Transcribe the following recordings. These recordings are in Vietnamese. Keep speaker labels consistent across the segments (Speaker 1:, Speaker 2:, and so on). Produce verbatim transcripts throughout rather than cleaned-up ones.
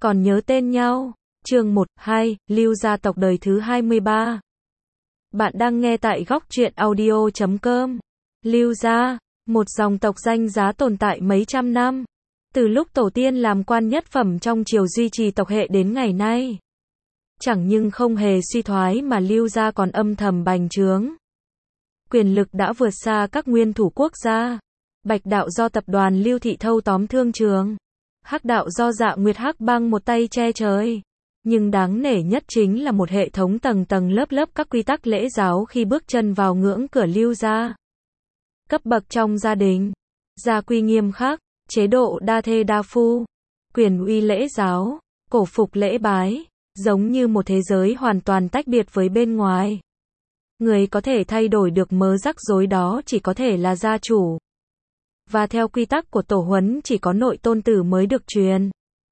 Speaker 1: Còn nhớ tên nhau. Chương một, hai, Lưu gia tộc đời thứ hai mươi ba. Bạn đang nghe tại góc truyện audio chấm com. Lưu gia, một dòng tộc danh giá tồn tại mấy trăm năm. Từ lúc tổ tiên làm quan nhất phẩm trong triều duy trì tộc hệ đến ngày nay. Chẳng nhưng không hề suy thoái mà Lưu gia còn âm thầm bành trướng. Quyền lực đã vượt xa các nguyên thủ quốc gia. Bạch đạo do tập đoàn Lưu Thị thâu tóm thương trường. Hắc đạo do Dạ Nguyệt Hắc Bang một tay che trời. Nhưng đáng nể nhất chính là một hệ thống tầng tầng lớp lớp các quy tắc lễ giáo khi bước chân vào ngưỡng cửa Lưu gia. Cấp bậc trong gia đình, gia quy nghiêm khắc, chế độ đa thê đa phu, quyền uy lễ giáo, cổ phục lễ bái, giống như một thế giới hoàn toàn tách biệt với bên ngoài. Người có thể thay đổi được mớ rắc rối đó chỉ có thể là gia chủ. Và theo quy tắc của tổ huấn chỉ có nội tôn tử mới được truyền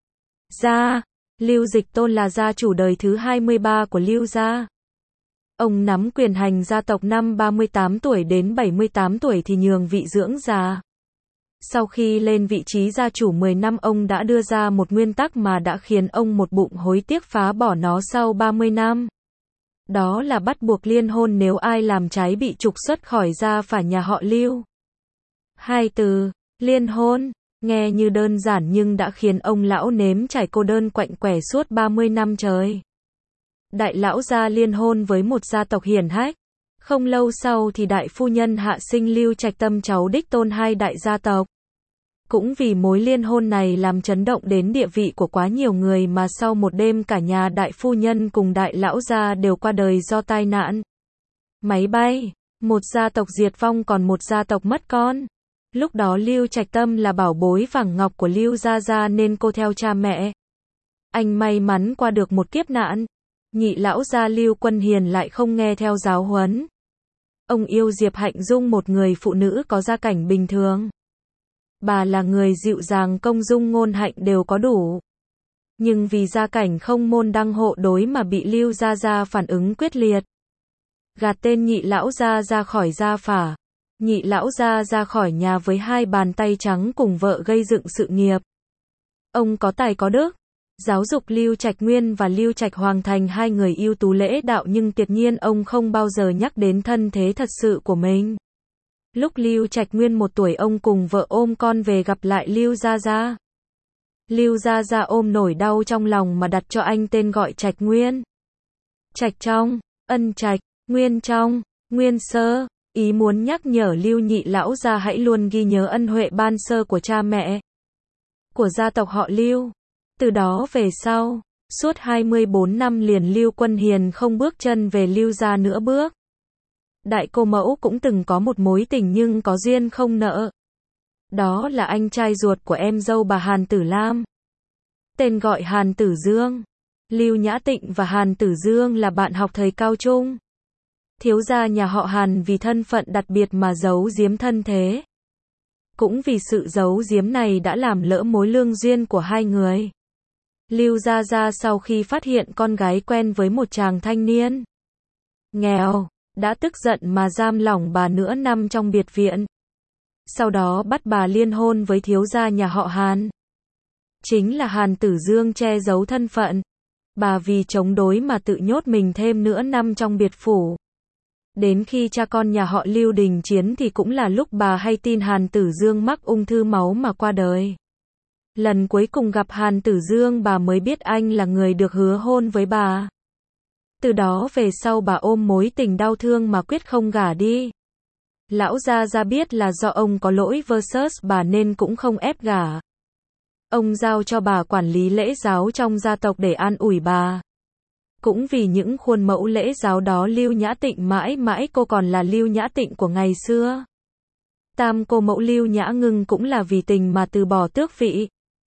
Speaker 1: gia. Lưu Dịch Tôn là gia chủ đời thứ hai mươi ba của Lưu gia. Ông nắm quyền hành gia tộc năm ba mươi tám tuổi đến bảy mươi tám tuổi thì nhường vị dưỡng già. Sau khi lên vị trí gia chủ mười năm, ông đã đưa ra một nguyên tắc mà đã khiến ông một bụng hối tiếc phá bỏ nó sau ba mươi năm. Đó là bắt buộc liên hôn, nếu ai làm trái bị trục xuất khỏi gia phả nhà họ Lưu. Hai từ, liên hôn, nghe như đơn giản nhưng đã khiến ông lão nếm trải cô đơn quạnh quẻ suốt ba mươi năm trời. Đại lão gia liên hôn với một gia tộc hiển hách. Không lâu sau thì đại phu nhân hạ sinh Lưu Trạch Tâm, cháu đích tôn hai đại gia tộc. Cũng vì mối liên hôn này làm chấn động đến địa vị của quá nhiều người mà sau một đêm cả nhà đại phu nhân cùng đại lão gia đều qua đời do tai nạn máy bay. Một gia tộc diệt vong, còn một gia tộc mất con. Lúc đó Lưu Trạch Tâm là bảo bối vàng ngọc của Lưu gia gia nên cô theo cha mẹ. Anh may mắn qua được một kiếp nạn. Nhị lão gia Lưu Quân Hiền lại không nghe theo giáo huấn. Ông yêu Diệp Hạnh Dung, một người phụ nữ có gia cảnh bình thường. Bà là người dịu dàng, công dung ngôn hạnh đều có đủ. Nhưng vì gia cảnh không môn đăng hộ đối mà bị Lưu gia gia phản ứng quyết liệt. Gạt tên nhị lão gia ra khỏi gia phả. Nhị lão gia ra khỏi nhà với hai bàn tay trắng cùng vợ gây dựng sự nghiệp. Ông có tài có đức, giáo dục Lưu Trạch Nguyên và Lưu Trạch Hoàng thành hai người ưu tú lễ đạo, nhưng tuyệt nhiên ông không bao giờ nhắc đến thân thế thật sự của mình. Lúc Lưu Trạch Nguyên một tuổi, ông cùng vợ ôm con về gặp lại Lưu gia gia. Lưu gia gia ôm nỗi đau trong lòng mà đặt cho anh tên gọi Trạch Nguyên. Trạch trong, ân trạch, nguyên trong, nguyên sơ. Ý muốn nhắc nhở Lưu nhị lão gia hãy luôn ghi nhớ ân huệ ban sơ của cha mẹ, của gia tộc họ Lưu. Từ đó về sau, suốt hai mươi bốn năm liền Lưu Quân Hiền không bước chân về Lưu gia nữa bước. Đại cô mẫu cũng từng có một mối tình nhưng có duyên không nợ. Đó là anh trai ruột của em dâu bà Hàn Tử Lam. Tên gọi Hàn Tử Dương. Lưu Nhã Tịnh và Hàn Tử Dương là bạn học thời cao trung. Thiếu gia nhà họ Hàn vì thân phận đặc biệt mà giấu giếm thân thế. Cũng vì sự giấu giếm này đã làm lỡ mối lương duyên của hai người. Lưu gia gia sau khi phát hiện con gái quen với một chàng thanh niên nghèo, đã tức giận mà giam lỏng bà nửa năm trong biệt viện. Sau đó bắt bà liên hôn với thiếu gia nhà họ Hàn. Chính là Hàn Tử Dương che giấu thân phận. Bà vì chống đối mà tự nhốt mình thêm nửa năm trong biệt phủ. Đến khi cha con nhà họ Lưu đình chiến thì cũng là lúc bà hay tin Hàn Tử Dương mắc ung thư máu mà qua đời. Lần cuối cùng gặp Hàn Tử Dương, bà mới biết anh là người được hứa hôn với bà. Từ đó về sau bà ôm mối tình đau thương mà quyết không gả đi. Lão gia gia biết là do ông có lỗi versus bà nên cũng không ép gả. Ông giao cho bà quản lý lễ giáo trong gia tộc để an ủi bà. Cũng vì những khuôn mẫu lễ giáo đó, Lưu Nhã Tịnh mãi mãi cô còn là Lưu Nhã Tịnh của ngày xưa. Tam cô mẫu Lưu Nhã Ngưng cũng là vì tình mà từ bỏ tước vị.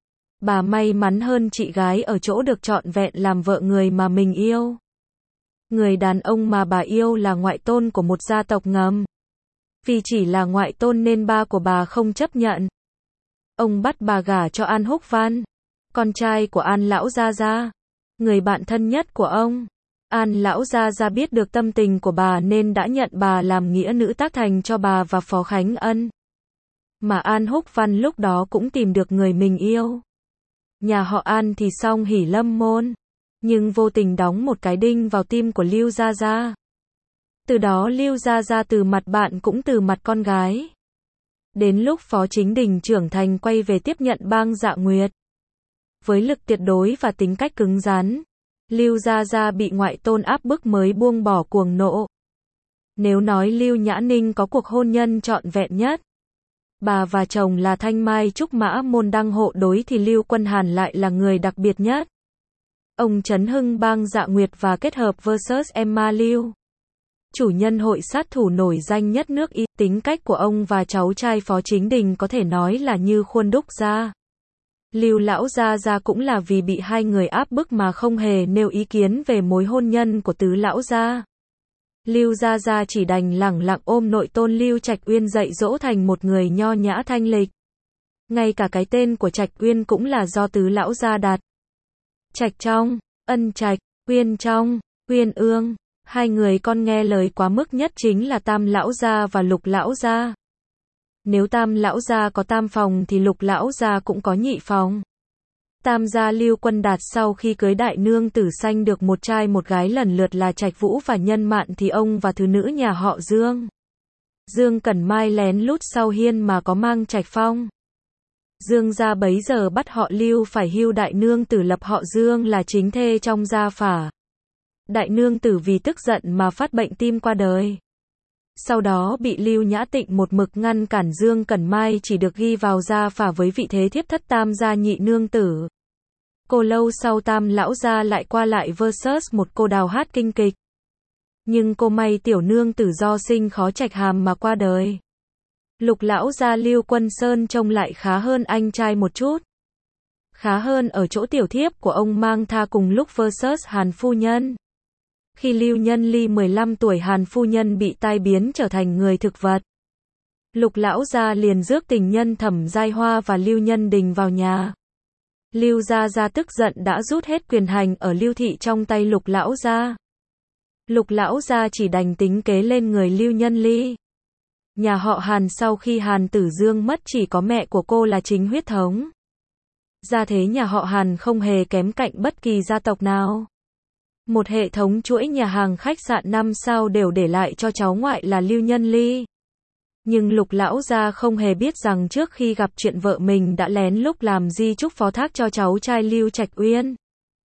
Speaker 1: Bà may mắn hơn chị gái ở chỗ được trọn vẹn làm vợ người mà mình yêu. Người đàn ông mà bà yêu là ngoại tôn của một gia tộc ngầm. Vì chỉ là ngoại tôn nên ba của bà không chấp nhận. Ông bắt bà gả cho An Húc Văn, con trai của An lão gia gia, người bạn thân nhất của ông. An lão gia gia biết được tâm tình của bà nên đã nhận bà làm nghĩa nữ tác thành cho bà và Phó Khánh Ân. Mà An Húc Văn lúc đó cũng tìm được người mình yêu. Nhà họ An thì song hỷ lâm môn, nhưng vô tình đóng một cái đinh vào tim của Lưu Gia Gia. Từ đó Lưu Gia Gia từ mặt bạn cũng từ mặt con gái. Đến lúc Phó Chính Đình trưởng thành quay về tiếp nhận Bang Dạ Nguyệt. Với lực tuyệt đối và tính cách cứng rắn, Lưu Gia Gia bị ngoại tôn áp bức mới buông bỏ cuồng nộ. Nếu nói Lưu Nhã Ninh có cuộc hôn nhân trọn vẹn nhất, bà và chồng là Thanh Mai Trúc Mã môn đăng hộ đối thì Lưu Quân Hàn lại là người đặc biệt nhất. Ông trấn hưng Bang Dạ Nguyệt và kết hợp versus Emma Lưu. Chủ nhân hội sát thủ nổi danh nhất nước Y, tính cách của ông và cháu trai Phó Chính Đình có thể nói là như khuôn đúc ra. Lưu lão gia gia cũng là vì bị hai người áp bức mà không hề nêu ý kiến về mối hôn nhân của tứ lão gia. Lưu gia gia chỉ đành lẳng lặng ôm nội tôn Lưu Trạch Uyên dạy dỗ thành một người nho nhã thanh lịch. Ngay cả cái tên của Trạch Uyên cũng là do tứ lão gia đặt. Trạch Trong, Ân Trạch, Uyên Trong, Uyên Ương. Hai người con nghe lời quá mức nhất chính là Tam lão gia và Lục lão gia. Nếu Tam lão gia có tam phòng thì Lục lão gia cũng có nhị phòng. Tam gia Lưu Quân Đạt sau khi cưới đại nương tử sanh được một trai một gái lần lượt là Trạch Vũ và Nhân Mạn thì ông và thứ nữ nhà họ Dương. Dương Cẩn Mai lén lút sau hiên mà có mang Trạch Phong. Dương gia bấy giờ bắt họ Lưu phải hưu đại nương tử lập họ Dương là chính thê trong gia phả. Đại nương tử vì tức giận mà phát bệnh tim qua đời. Sau đó bị Lưu Nhã Tịnh một mực ngăn cản Dương Cẩn Mai chỉ được ghi vào gia phả với vị thế thiếp thất Tam gia nhị nương tử. Cô lâu sau Tam lão gia lại qua lại versus một cô đào hát kinh kịch. Nhưng cô may tiểu nương tử do sinh khó trạch hàm mà qua đời. Lục lão gia Lưu Quân Sơn trông lại khá hơn anh trai một chút. Khá hơn ở chỗ tiểu thiếp của ông mang tha cùng lúc versus Hàn phu nhân. Khi Lưu Nhân Ly mười lăm tuổi Hàn phu nhân bị tai biến trở thành người thực vật. Lục lão gia liền rước tình nhân Thẩm Giai Hoa và Lưu Nhân Đình vào nhà. Lưu gia gia tức giận đã rút hết quyền hành ở Lưu thị trong tay Lục lão gia. Lục lão gia chỉ đành tính kế lên người Lưu Nhân Ly. Nhà họ Hàn sau khi Hàn Tử Dương mất chỉ có mẹ của cô là chính huyết thống. Gia thế nhà họ Hàn không hề kém cạnh bất kỳ gia tộc nào. Một hệ thống chuỗi nhà hàng khách sạn năm sao đều để lại cho cháu ngoại là Lưu Nhân Ly. Nhưng Lục lão gia không hề biết rằng trước khi gặp chuyện vợ mình đã lén lút làm di chúc phó thác cho cháu trai Lưu Trạch Uyên.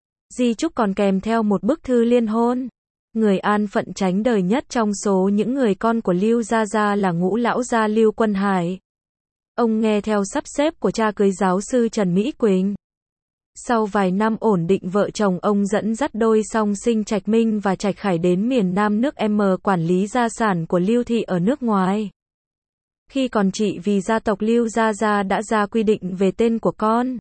Speaker 1: Di chúc còn kèm theo một bức thư liên hôn. Người an phận tránh đời nhất trong số những người con của Lưu gia gia là ngũ lão gia Lưu Quân Hải. Ông nghe theo sắp xếp của cha cưới giáo sư Trần Mỹ Quỳnh. Sau vài năm ổn định vợ chồng ông dẫn dắt đôi song sinh Trạch Minh và Trạch Khải đến miền Nam nước M quản lý gia sản của Lưu thị ở nước ngoài. Khi còn chị vì gia tộc Lưu gia gia đã ra quy định về tên của con.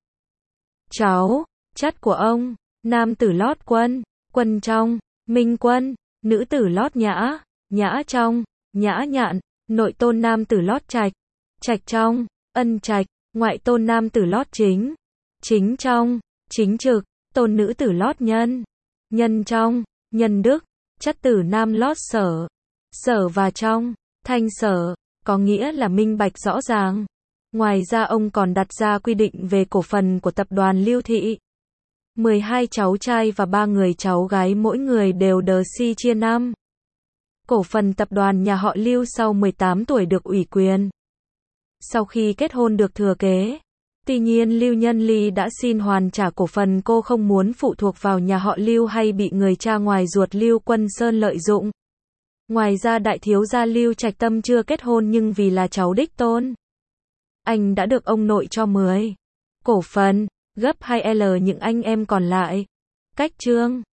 Speaker 1: Cháu, chắt của ông, nam tử Lót Quân, Quân Trong, Minh Quân, nữ tử Lót Nhã, Nhã Trong, Nhã Nhạn, nội tôn nam tử Lót Trạch, Trạch Trong, Ân Trạch, ngoại tôn nam tử Lót Chính, Chính Trong, Chính Trực, tôn nữ tử Lót Nhân, Nhân Trong, Nhân Đức, chất tử nam Lót Sở, Sở và Trong, Thanh Sở, có nghĩa là minh bạch rõ ràng. Ngoài ra ông còn đặt ra quy định về cổ phần của tập đoàn Lưu thị. mười hai cháu trai và ba người cháu gái mỗi người đều đờ si chia năm. Cổ phần tập đoàn nhà họ Lưu sau mười tám tuổi được ủy quyền. Sau khi kết hôn được thừa kế. Tuy nhiên Lưu Nhân Ly đã xin hoàn trả cổ phần, cô không muốn phụ thuộc vào nhà họ Lưu hay bị người cha ngoài ruột Lưu Quân Sơn lợi dụng. Ngoài ra đại thiếu gia Lưu Trạch Tâm chưa kết hôn nhưng vì là cháu đích tôn. Anh đã được ông nội cho mười cổ phần, gấp hai lần những anh em còn lại. Cách chương